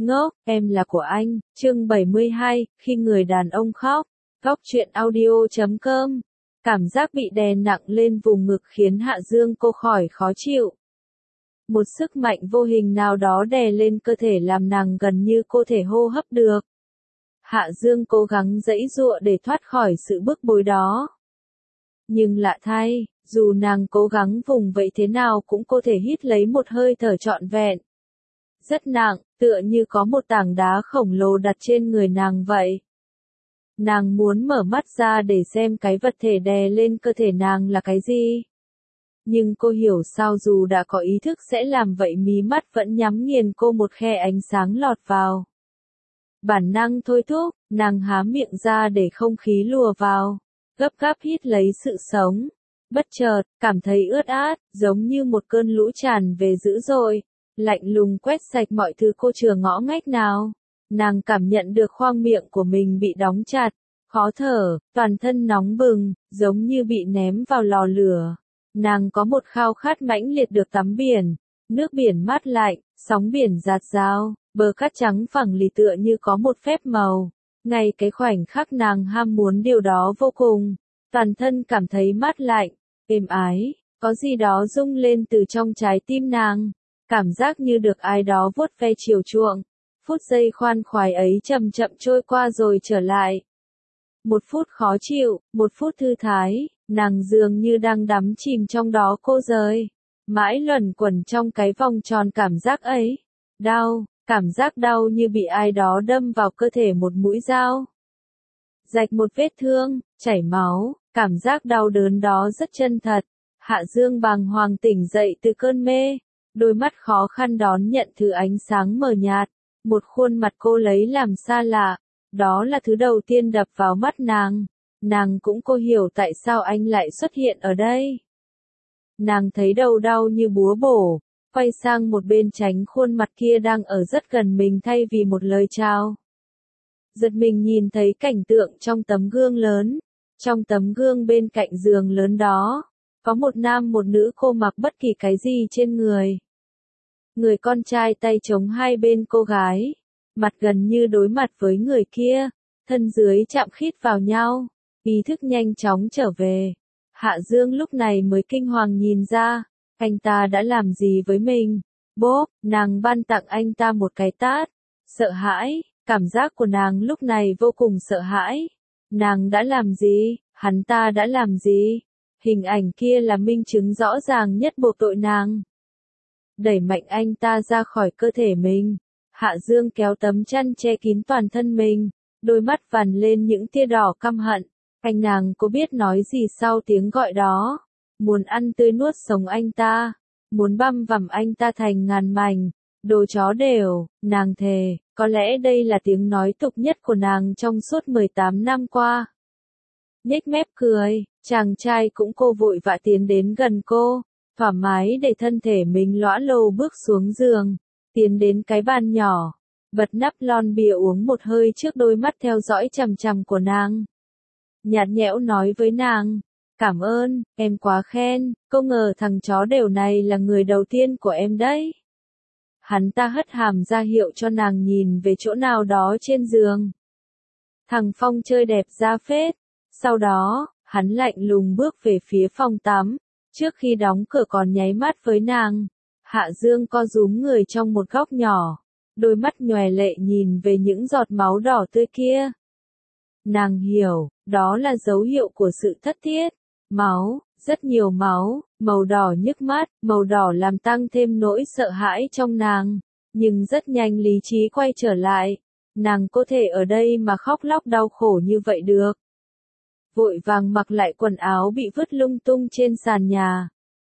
Ngốc, em là của anh, chương 72, khi người đàn ông khóc. Góc truyện audio.com. Cảm giác bị đè nặng lên vùng ngực khiến Hạ Dương cô khỏi khó chịu. Một sức mạnh vô hình nào đó đè lên cơ thể làm nàng gần như cô thể hô hấp được. Hạ Dương cố gắng giãy giụa để thoát khỏi sự bức bối đó. Nhưng lạ thay, dù nàng cố gắng vùng vẫy thế nào cũng có thể hít lấy một hơi thở trọn vẹn. Rất nặng, tựa như có một tảng đá khổng lồ đặt trên người nàng vậy. Nàng muốn mở mắt ra để xem cái vật thể đè lên cơ thể nàng là cái gì. Nhưng cô hiểu sao dù đã có ý thức sẽ làm vậy mí mắt vẫn nhắm nghiền cô một khe ánh sáng lọt vào. Bản năng thôi thúc, nàng há miệng ra để không khí lùa vào, gấp gáp hít lấy sự sống. Bất chợt, cảm thấy ướt át, giống như một cơn lũ tràn về dữ dội, lạnh lùng quét sạch mọi thứ cô chừa ngõ ngách nào. Nàng cảm nhận được khoang miệng của mình bị đóng chặt, khó thở, toàn thân nóng bừng, giống như bị ném vào lò lửa. Nàng có một khao khát mãnh liệt được tắm biển, nước biển mát lạnh, sóng biển rạt rào, bờ cát trắng phẳng lì tựa như có một phép màu. Ngay cái khoảnh khắc nàng ham muốn điều đó vô cùng, toàn thân cảm thấy mát lạnh, êm ái, có gì đó rung lên từ trong trái tim nàng, cảm giác như được ai đó vuốt ve chiều chuộng. Phút giây khoan khoái ấy chậm chậm trôi qua rồi trở lại. Một phút khó chịu, một phút thư thái, nàng dường như đang đắm chìm trong đó cô rời. Mãi luẩn quẩn trong cái vòng tròn cảm giác ấy. Đau, cảm giác đau như bị ai đó đâm vào cơ thể một mũi dao. Rạch một vết thương, chảy máu, cảm giác đau đớn đó rất chân thật. Hạ Dương bàng hoàng tỉnh dậy từ cơn mê. Đôi mắt khó khăn đón nhận thứ ánh sáng mờ nhạt. Một khuôn mặt cô lấy làm xa lạ, đó là thứ đầu tiên đập vào mắt nàng. Nàng cũng cô hiểu tại sao anh lại xuất hiện ở đây. Nàng thấy đầu đau như búa bổ, quay sang một bên tránh khuôn mặt kia đang ở rất gần mình thay vì một lời chào. Giật mình nhìn thấy cảnh tượng trong tấm gương lớn. Trong tấm gương bên cạnh giường lớn đó, có một nam một nữ cô mặc bất kỳ cái gì trên người. Người con trai tay chống hai bên cô gái, mặt gần như đối mặt với người kia, thân dưới chạm khít vào nhau, ý thức nhanh chóng trở về. Hạ Dương lúc này mới kinh hoàng nhìn ra, anh ta đã làm gì với mình? Bốp, nàng ban tặng anh ta một cái tát. Sợ hãi, cảm giác của nàng lúc này vô cùng sợ hãi. Nàng đã làm gì? Hắn ta đã làm gì? Hình ảnh kia là minh chứng rõ ràng nhất buộc tội nàng. Đẩy mạnh anh ta ra khỏi cơ thể mình. Hạ Dương kéo tấm chăn che kín toàn thân mình, đôi mắt vằn lên những tia đỏ căm hận. Anh nàng có biết nói gì sau tiếng gọi đó? Muốn ăn tươi nuốt sống anh ta, muốn băm vằm anh ta thành ngàn mảnh, đồ chó đều, nàng thề, có lẽ đây là tiếng nói tục nhất của nàng trong suốt 18 năm qua. Nhếch mép cười, chàng trai cũng cô vội vã tiến đến gần cô. Thoải mái để thân thể mình lõa lồ bước xuống giường, tiến đến cái bàn nhỏ, bật nắp lon bia uống một hơi trước đôi mắt theo dõi chằm chằm của nàng. Nhạt nhẽo nói với nàng, cảm ơn, em quá khen, không ngờ thằng chó đều này là người đầu tiên của em đấy. Hắn ta hất hàm ra hiệu cho nàng nhìn về chỗ nào đó trên giường. Thằng Phong chơi đẹp ra phết, sau đó, hắn lạnh lùng bước về phía phòng tắm. Trước khi đóng cửa còn nháy mắt với nàng, Hạ Dương co rúm người trong một góc nhỏ, đôi mắt nhòe lệ nhìn về những giọt máu đỏ tươi kia. Nàng hiểu, đó là dấu hiệu của sự thất thiết. Máu, rất nhiều máu, màu đỏ nhức mắt, màu đỏ làm tăng thêm nỗi sợ hãi trong nàng. Nhưng rất nhanh lý trí quay trở lại, nàng có thể ở đây mà khóc lóc đau khổ như vậy được. Vội vàng mặc lại quần áo bị vứt lung tung trên sàn nhà.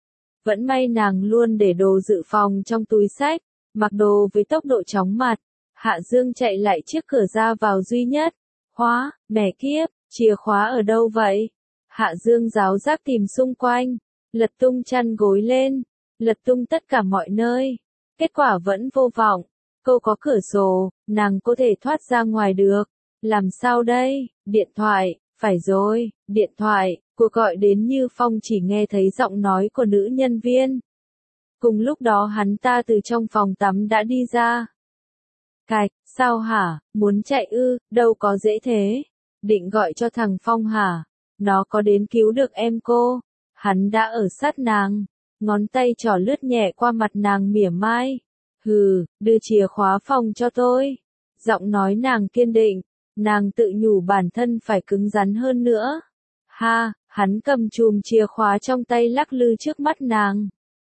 Vẫn may nàng luôn để đồ dự phòng trong túi xách, mặc đồ với tốc độ chóng mặt. Hạ Dương chạy lại chiếc cửa ra vào duy nhất. Khóa, mẹ kiếp, chìa khóa ở đâu vậy? Hạ Dương ráo rác tìm xung quanh, lật tung chăn gối lên, lật tung tất cả mọi nơi. Kết quả vẫn vô vọng. Cô có cửa sổ, nàng có thể thoát ra ngoài được. Làm sao đây? Điện thoại. Phải rồi, điện thoại, cuộc gọi đến như Phong chỉ nghe thấy giọng nói của nữ nhân viên. Cùng lúc đó hắn ta từ trong phòng tắm đã đi ra. Cạch, sao hả, muốn chạy ư, đâu có dễ thế. Định gọi cho thằng Phong hả? Nó có đến cứu được em cô. Hắn đã ở sát nàng. Ngón tay trỏ lướt nhẹ qua mặt nàng mỉa mai. Hừ, đưa chìa khóa phòng cho tôi. Giọng nói nàng kiên định. Nàng tự nhủ bản thân phải cứng rắn hơn nữa. Ha, hắn cầm chùm chìa khóa trong tay lắc lư trước mắt nàng.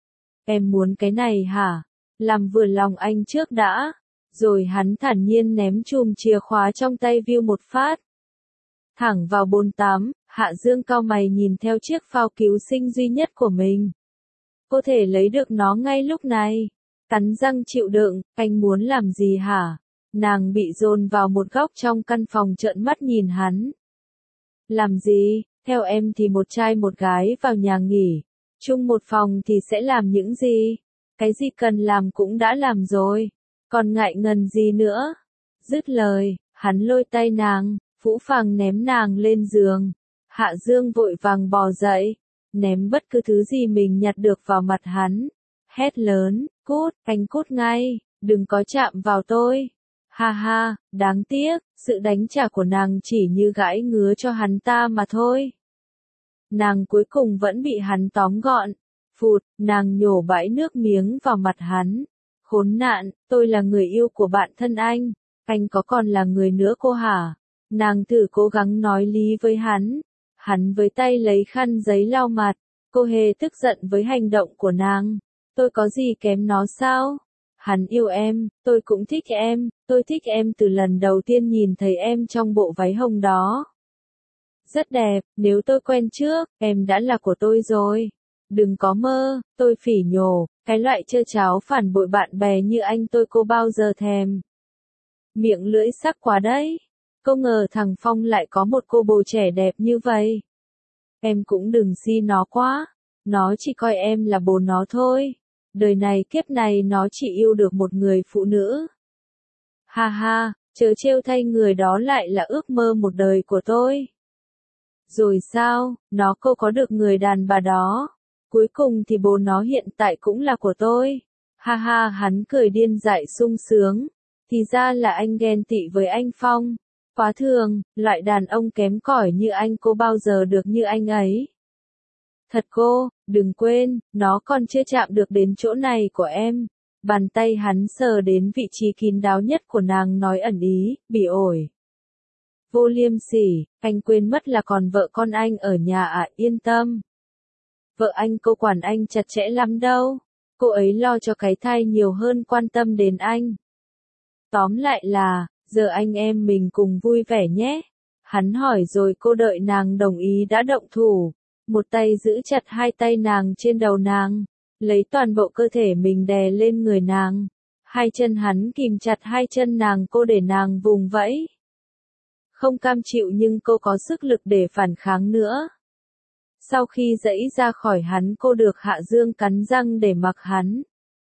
Em muốn cái này hả? Làm vừa lòng anh trước đã. Rồi hắn thản nhiên ném chùm chìa khóa trong tay view một phát. Thẳng vào bồn tắm, Hạ Dương cau mày nhìn theo chiếc phao cứu sinh duy nhất của mình. Có thể lấy được nó ngay lúc này. Cắn răng chịu đựng, anh muốn làm gì hả? Nàng bị dồn vào một góc trong căn phòng trợn mắt nhìn hắn. Làm gì? Theo em thì một trai một gái vào nhà nghỉ. Chung một phòng thì sẽ làm những gì? Cái gì cần làm cũng đã làm rồi. Còn ngại ngần gì nữa? Dứt lời, hắn lôi tay nàng, phũ phàng ném nàng lên giường. Hạ Dương vội vàng bò dậy, ném bất cứ thứ gì mình nhặt được vào mặt hắn. Hét lớn, cút, anh cút ngay, đừng có chạm vào tôi. Ha ha, đáng tiếc, sự đánh trả của nàng chỉ như gãi ngứa cho hắn ta mà thôi. Nàng cuối cùng vẫn bị hắn tóm gọn. Phụt, nàng nhổ bãi nước miếng vào mặt hắn. Khốn nạn, tôi là người yêu của bạn thân anh có còn là người nữa cô hả? Nàng thử cố gắng nói lý với hắn. Hắn với tay lấy khăn giấy lau mặt. Cô hề tức giận với hành động của nàng. Tôi có gì kém nó sao? Hắn yêu em, tôi cũng thích em, tôi thích em từ lần đầu tiên nhìn thấy em trong bộ váy hồng đó. Rất đẹp, nếu tôi quen trước, em đã là của tôi rồi. Đừng có mơ, tôi phỉ nhổ, cái loại trơ tráo phản bội bạn bè như anh tôi cô bao giờ thèm. Miệng lưỡi sắc quá đấy. Cô ngờ thằng Phong lại có một cô bồ trẻ đẹp như vậy. Em cũng đừng si nó quá. Nó chỉ coi em là bồ nó thôi. Đời này kiếp này nó chỉ yêu được một người phụ nữ. Ha ha, chớ trêu thay người đó lại là ước mơ một đời của tôi. Rồi sao, nó cô có được người đàn bà đó. Cuối cùng thì bồ nó hiện tại cũng là của tôi. Ha ha, hắn cười điên dại sung sướng. Thì ra là anh ghen tị với anh Phong. Quá thường, loại đàn ông kém cỏi như anh cô bao giờ được như anh ấy. Thật cô, đừng quên, nó còn chưa chạm được đến chỗ này của em. Bàn tay hắn sờ đến vị trí kín đáo nhất của nàng nói ẩn ý, bỉ ổi. Vô liêm sỉ, anh quên mất là còn vợ con anh ở nhà à, yên tâm. Vợ anh cô quản anh chặt chẽ lắm đâu. Cô ấy lo cho cái thai nhiều hơn quan tâm đến anh. Tóm lại là, giờ anh em mình cùng vui vẻ nhé. Hắn hỏi rồi cô đợi nàng đồng ý đã động thủ. Một tay giữ chặt hai tay nàng trên đầu nàng. Lấy toàn bộ cơ thể mình đè lên người nàng. Hai chân hắn kìm chặt hai chân nàng cô để nàng vùng vẫy. Không cam chịu nhưng cô có sức lực để phản kháng nữa. Sau khi giãy ra khỏi hắn cô được Hạ Dương cắn răng để mặc hắn.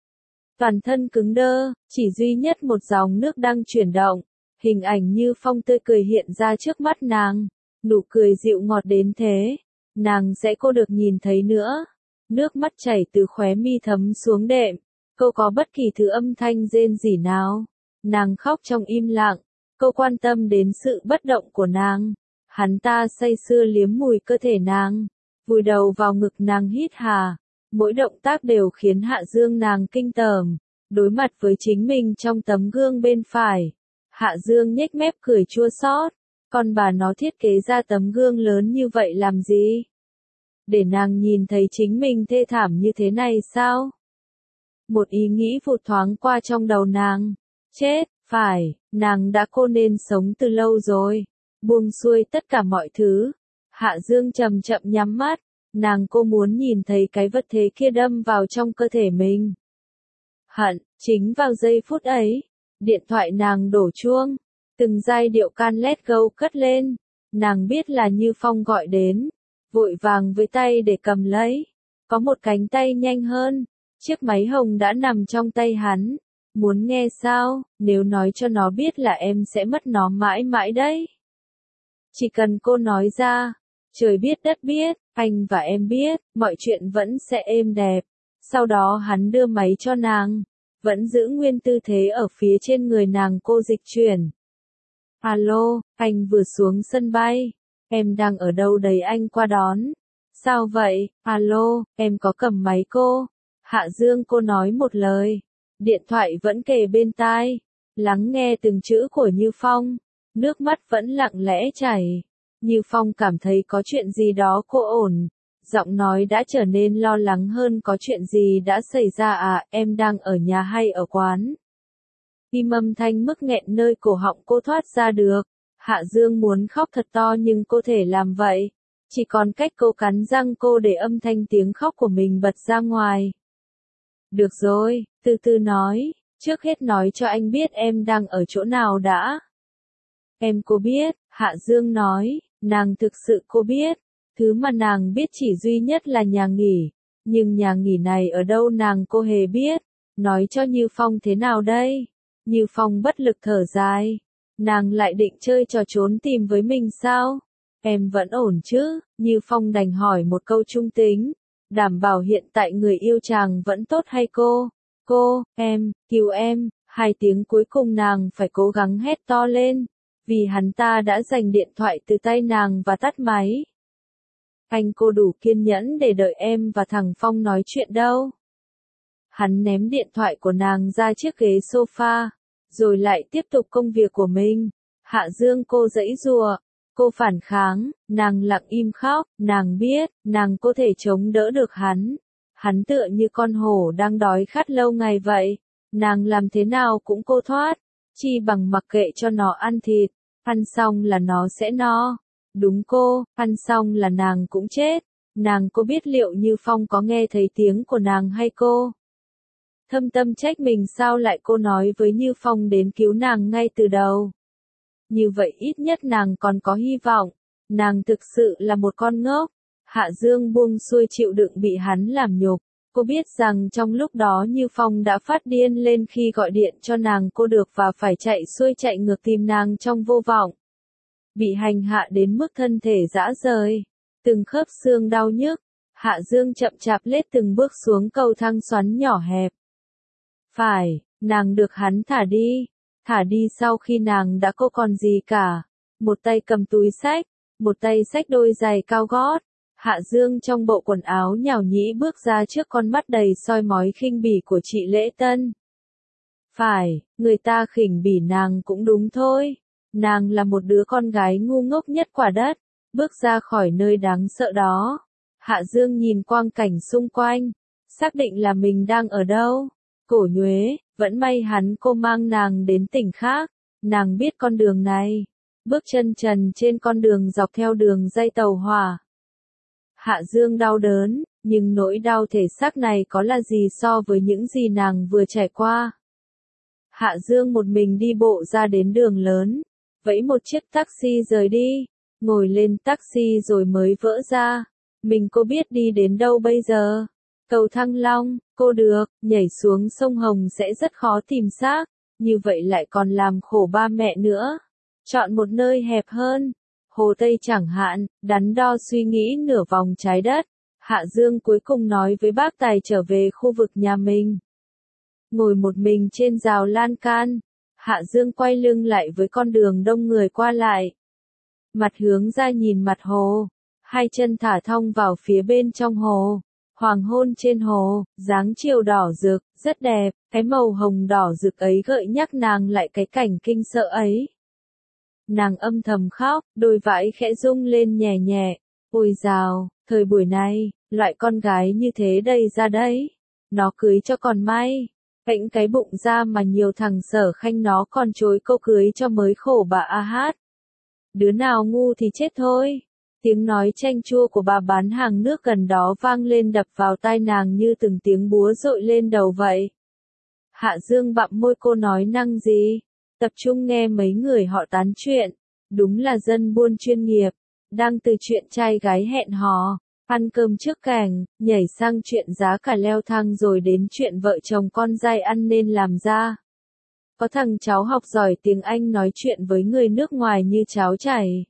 Toàn thân cứng đơ, chỉ duy nhất một dòng nước đang chuyển động. Hình ảnh Như Phong tươi cười hiện ra trước mắt nàng. Nụ cười dịu ngọt đến thế. Nàng sẽ cô được nhìn thấy nữa. Nước mắt chảy từ khóe mi thấm xuống đệm. Cô có bất kỳ thứ âm thanh rên rỉ nào. Nàng khóc trong im lặng. Cô quan tâm đến sự bất động của nàng. Hắn ta say sưa liếm mùi cơ thể nàng. Vùi đầu vào ngực nàng hít hà. Mỗi động tác đều khiến Hạ Dương nàng kinh tởm. Đối mặt với chính mình trong tấm gương bên phải. Hạ Dương nhếch mép cười chua xót. Con bà nó thiết kế ra tấm gương lớn như vậy làm gì? Để nàng nhìn thấy chính mình thê thảm như thế này sao? Một ý nghĩ vụt thoáng qua trong đầu nàng. Chết, phải, nàng đã cô nên sống từ lâu rồi. Buông xuôi tất cả mọi thứ. Hạ Dương chậm chậm nhắm mắt. Nàng cô muốn nhìn thấy cái vật thế kia đâm vào trong cơ thể mình. Hận, chính vào giây phút ấy. Điện thoại nàng đổ chuông. Từng giai điệu Can Let Go cất lên. Nàng biết là Như Phong gọi đến. Vội vàng với tay để cầm lấy. Có một cánh tay nhanh hơn. Chiếc máy hồng đã nằm trong tay hắn. Muốn nghe sao, nếu nói cho nó biết là em sẽ mất nó mãi mãi đấy. Chỉ cần cô nói ra. Trời biết đất biết, anh và em biết, mọi chuyện vẫn sẽ êm đẹp. Sau đó hắn đưa máy cho nàng. vẫn giữ nguyên tư thế ở phía trên người nàng cô dịch chuyển. Alo, anh vừa xuống sân bay. Em đang ở đâu đấy anh qua đón. Sao vậy? Alo, em có cầm máy cô. Hạ Dương cô nói một lời. Điện thoại vẫn kề bên tai. Lắng nghe từng chữ của Như Phong. Nước mắt vẫn lặng lẽ chảy. Như Phong cảm thấy có chuyện gì đó cô ổn. Giọng nói đã trở nên lo lắng hơn, có chuyện gì đã xảy ra à, em đang ở nhà hay ở quán? Tim âm thanh mức nghẹn nơi cổ họng cô thoát ra được. Hạ Dương muốn khóc thật to nhưng cô thể làm vậy. Chỉ còn cách cô cắn răng cô để âm thanh tiếng khóc của mình bật ra ngoài. Được rồi, từ từ nói, trước hết nói cho anh biết em đang ở chỗ nào đã. Em cô biết, Hạ Dương nói, nàng thực sự cô biết. Thứ mà nàng biết chỉ duy nhất là nhà nghỉ. Nhưng nhà nghỉ này ở đâu nàng cô hề biết. Nói cho Như Phong thế nào đây? Như Phong bất lực thở dài. Nàng lại định chơi trò trốn tìm với mình sao? Em vẫn ổn chứ? Như Phong đành hỏi một câu trung tính. Đảm bảo hiện tại người yêu chàng vẫn tốt hay cô? Cô, em, cứu em. 2 tiếng cuối cùng nàng phải cố gắng hét to lên. Vì hắn ta đã giành điện thoại từ tay nàng và tắt máy. Anh cô đủ kiên nhẫn để đợi em và thằng Phong nói chuyện đâu. Hắn ném điện thoại của nàng ra chiếc ghế sofa, rồi lại tiếp tục công việc của mình. Hạ Dương cô giãy giụa, cô phản kháng, nàng lặng im khóc, nàng biết, nàng có thể chống đỡ được hắn. Hắn tựa như con hổ đang đói khát lâu ngày vậy, nàng làm thế nào cũng cô thoát, chi bằng mặc kệ cho nó ăn thịt, ăn xong là nó sẽ no. Đúng cô, ăn xong là nàng cũng chết. Nàng có biết liệu Như Phong có nghe thấy tiếng của nàng hay cô? Thâm tâm trách mình sao lại cô nói với Như Phong đến cứu nàng ngay từ đầu. Như vậy ít nhất nàng còn có hy vọng. Nàng thực sự là một con ngốc. Hạ Dương buông xuôi chịu đựng bị hắn làm nhục. Cô biết rằng trong lúc đó Như Phong đã phát điên lên khi gọi điện cho nàng cô được và phải chạy xuôi chạy ngược tìm nàng trong vô vọng. Bị hành hạ đến mức thân thể rã rời, từng khớp xương đau nhức, Hạ Dương chậm chạp lết từng bước xuống cầu thang xoắn nhỏ hẹp. Phải, nàng được hắn thả đi sau khi nàng đã không còn gì cả. Một tay cầm túi xách, một tay xách đôi giày cao gót. Hạ Dương trong bộ quần áo nhào nhĩ bước ra trước con mắt đầy soi mói khinh bỉ của chị Lễ Tân. Phải, người ta khinh bỉ nàng cũng đúng thôi. Nàng là một đứa con gái ngu ngốc nhất quả đất, bước ra khỏi nơi đáng sợ đó. Hạ Dương nhìn quang cảnh xung quanh, xác định là mình đang ở đâu. Cổ nhuế, vẫn may hắn cô mang nàng đến tỉnh khác, nàng biết con đường này. Bước chân trần trên con đường dọc theo đường dây tàu hỏa. Hạ Dương đau đớn, nhưng nỗi đau thể xác này có là gì so với những gì nàng vừa trải qua. Hạ Dương một mình đi bộ ra đến đường lớn. Vẫy một chiếc taxi rời đi, ngồi lên taxi rồi mới vỡ ra. Mình cô biết đi đến đâu bây giờ? Cầu Thăng Long, cô được, nhảy xuống sông Hồng sẽ rất khó tìm xác, như vậy lại còn làm khổ ba mẹ nữa. Chọn một nơi hẹp hơn, Hồ Tây chẳng hạn, đắn đo suy nghĩ nửa vòng trái đất. Hạ Dương cuối cùng nói với bác tài trở về khu vực nhà mình. Ngồi một mình trên rào lan can. Hạ Dương quay lưng lại với con đường đông người qua lại. Mặt hướng ra nhìn mặt hồ. 2 chân thả thong vào phía bên trong hồ. Hoàng hôn trên hồ, dáng chiều đỏ rực, rất đẹp. Cái màu hồng đỏ rực ấy gợi nhắc nàng lại cái cảnh kinh sợ ấy. Nàng âm thầm khóc, đôi vãi khẽ rung lên nhẹ nhẹ. Ôi dào, thời buổi này, loại con gái như thế đầy ra đấy. Nó cưới cho còn may. Vẫy cái bụng ra mà nhiều thằng Sở Khanh nó còn chối câu cưới cho mới khổ bà a hát. Đứa nào ngu thì chết thôi. Tiếng nói chanh chua của bà bán hàng nước gần đó vang lên đập vào tai nàng như từng tiếng búa dội lên đầu vậy. Hạ Dương bặm môi cô nói năng gì? Tập trung nghe mấy người họ tán chuyện. Đúng là dân buôn chuyên nghiệp. Đang từ chuyện trai gái hẹn hò. Ăn cơm trước cảnh, nhảy sang chuyện giá cả leo thang rồi đến chuyện vợ chồng con dai ăn nên làm ra. Có thằng cháu học giỏi tiếng Anh nói chuyện với người nước ngoài như cháo chảy.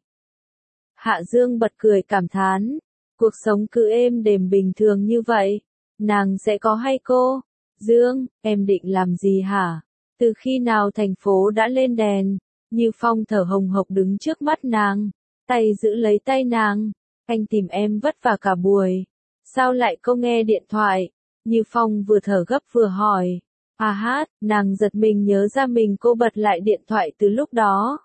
Hạ Dương bật cười cảm thán, cuộc sống cứ êm đềm bình thường như vậy, nàng sẽ có hay cô? Dương, em định làm gì hả? Từ khi nào thành phố đã lên đèn? Như Phong thở hồng hộc đứng trước mắt nàng, tay giữ lấy tay nàng. Anh tìm em vất vả cả buổi. Sao lại không nghe điện thoại? Như Phong vừa thở gấp vừa hỏi. À hát, nàng giật mình nhớ ra mình cô bật lại điện thoại từ lúc đó.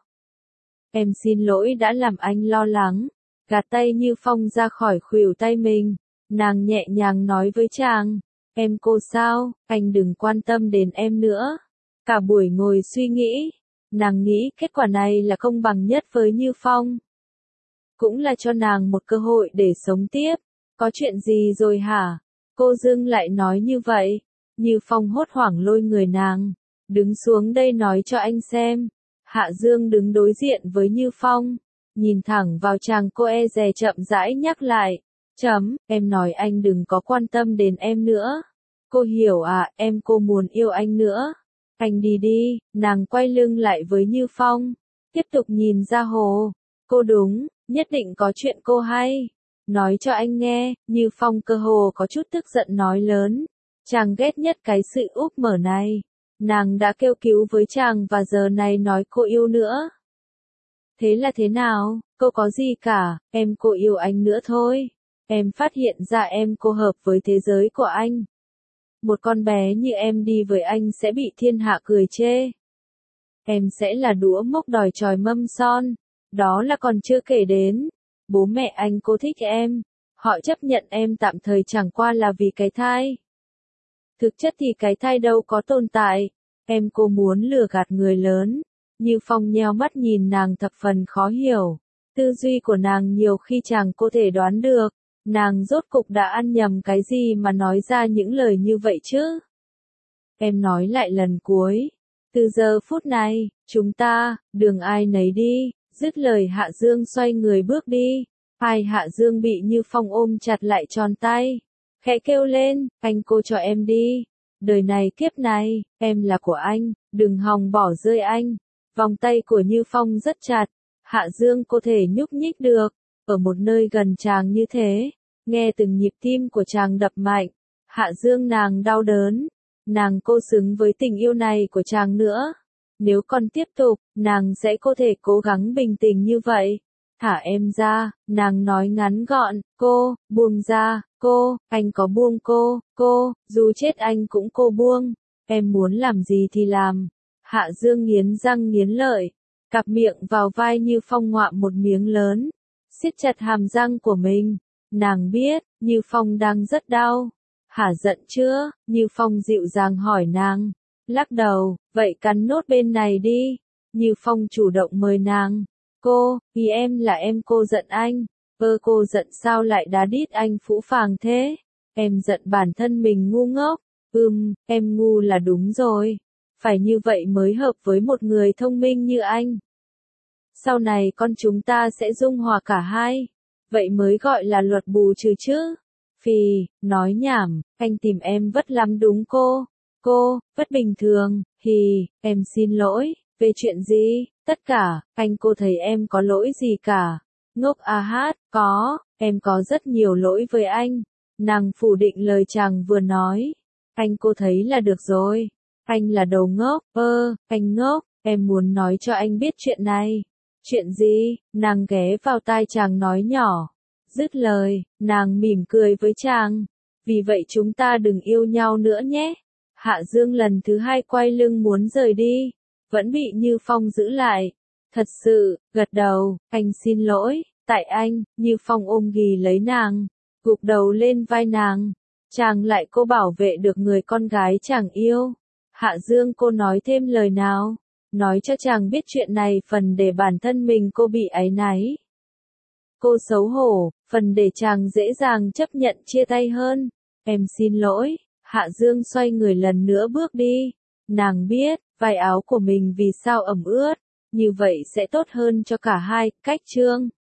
Em xin lỗi đã làm anh lo lắng. Gạt tay Như Phong ra khỏi khuỷu tay mình. Nàng nhẹ nhàng nói với chàng. Em cô sao, anh đừng quan tâm đến em nữa. Cả buổi ngồi suy nghĩ. Nàng nghĩ kết quả này là công bằng nhất với Như Phong. Cũng là cho nàng một cơ hội để sống tiếp. Có chuyện gì rồi hả? Cô dưng lại nói như vậy. Như Phong hốt hoảng lôi người nàng. Đứng xuống đây nói cho anh xem. Hạ Dương đứng đối diện với Như Phong. Nhìn thẳng vào chàng, cô e dè chậm rãi nhắc lại. Em nói anh đừng có quan tâm đến em nữa. Cô hiểu à, cô muốn yêu anh nữa. Anh đi đi, nàng quay lưng lại với Như Phong. Tiếp tục nhìn ra hồ. Cô đúng, nhất định có chuyện cô hay. Nói cho anh nghe, Như Phong cơ hồ có chút tức giận nói lớn. Chàng ghét nhất cái sự úp mở này. Nàng đã kêu cứu với chàng và giờ này nói cô yêu nữa. Thế là thế nào, cô có gì cả, cô yêu anh nữa thôi. Em phát hiện ra cô hợp với thế giới của anh. Một con bé như em đi với anh sẽ bị thiên hạ cười chê. Em sẽ là đũa mốc đòi chòi mâm son. Đó là còn chưa kể đến. Bố mẹ anh cô thích em. Họ chấp nhận em tạm thời chẳng qua là vì cái thai. Thực chất thì cái thai đâu có tồn tại. Cô muốn lừa gạt người lớn. Như Phong nheo mắt nhìn nàng thập phần khó hiểu. Tư duy của nàng nhiều khi chàng có thể đoán được. Nàng rốt cục đã ăn nhầm cái gì mà nói ra những lời như vậy chứ? Em nói lại lần cuối. Từ giờ phút này, chúng ta, đường ai nấy đi. Dứt lời Hạ Dương xoay người bước đi. Hạ Dương bị Như Phong ôm chặt lại tròn tay. Khẽ kêu lên, anh cô cho em đi. Đời này kiếp này, em là của anh, đừng hòng bỏ rơi anh. Vòng tay của Như Phong rất chặt. Hạ Dương có thể nhúc nhích được. Ở một nơi gần chàng như thế, nghe từng nhịp tim của chàng đập mạnh. Hạ Dương nàng đau đớn. Nàng cô xứng với tình yêu này của chàng nữa. Nếu còn tiếp tục, nàng sẽ có thể cố gắng bình tĩnh như vậy. Thả em ra, nàng nói ngắn gọn, cô, buông ra, cô, anh có buông cô, dù chết anh cũng cô buông. Em muốn làm gì thì làm. Hạ Dương nghiến răng nghiến lợi, cặp miệng vào vai Như Phong ngoạm một miếng lớn, siết chặt hàm răng của mình. Nàng biết, Như Phong đang rất đau. Hả giận chưa? Như Phong dịu dàng hỏi nàng. Lắc đầu, vậy cắn nốt bên này đi. Như Phong chủ động mời nàng. Cô, vì em là em cô giận anh. Cô giận sao lại đá đít anh phũ phàng thế? Em giận bản thân mình ngu ngốc. Em ngu là đúng rồi. Phải như vậy mới hợp với một người thông minh như anh. Sau này con chúng ta sẽ dung hòa cả hai. Vậy mới gọi là luật bù trừ chứ. Phì, nói nhảm, anh tìm em vất lắm đúng cô, vất bình thường, em xin lỗi, về chuyện gì, tất cả, anh cô thấy em có lỗi gì cả. Ngốc à hát, em có rất nhiều lỗi với anh. Nàng phủ định lời chàng vừa nói. Anh cô thấy là được rồi. Anh là đầu ngốc, anh ngốc, em muốn nói cho anh biết chuyện này. Chuyện gì? Nàng ghé vào tai chàng nói nhỏ. Dứt lời, nàng mỉm cười với chàng. Vì vậy chúng ta đừng yêu nhau nữa nhé. Hạ Dương lần thứ hai quay lưng muốn rời đi. Vẫn bị Như Phong giữ lại. Thật sự, gật đầu, anh xin lỗi, tại anh. Như Phong ôm ghì lấy nàng, gục đầu lên vai nàng. Chàng lại cô bảo vệ được người con gái chàng yêu. Hạ Dương cô nói thêm lời nào. Nói cho chàng biết chuyện này phần để bản thân mình cô bị áy náy. Cô xấu hổ, phần để chàng dễ dàng chấp nhận chia tay hơn. Em xin lỗi. Hạ Dương xoay người lần nữa bước đi. Nàng biết, vai áo của mình vì sao ẩm ướt. Như vậy sẽ tốt hơn cho cả hai. Cách chương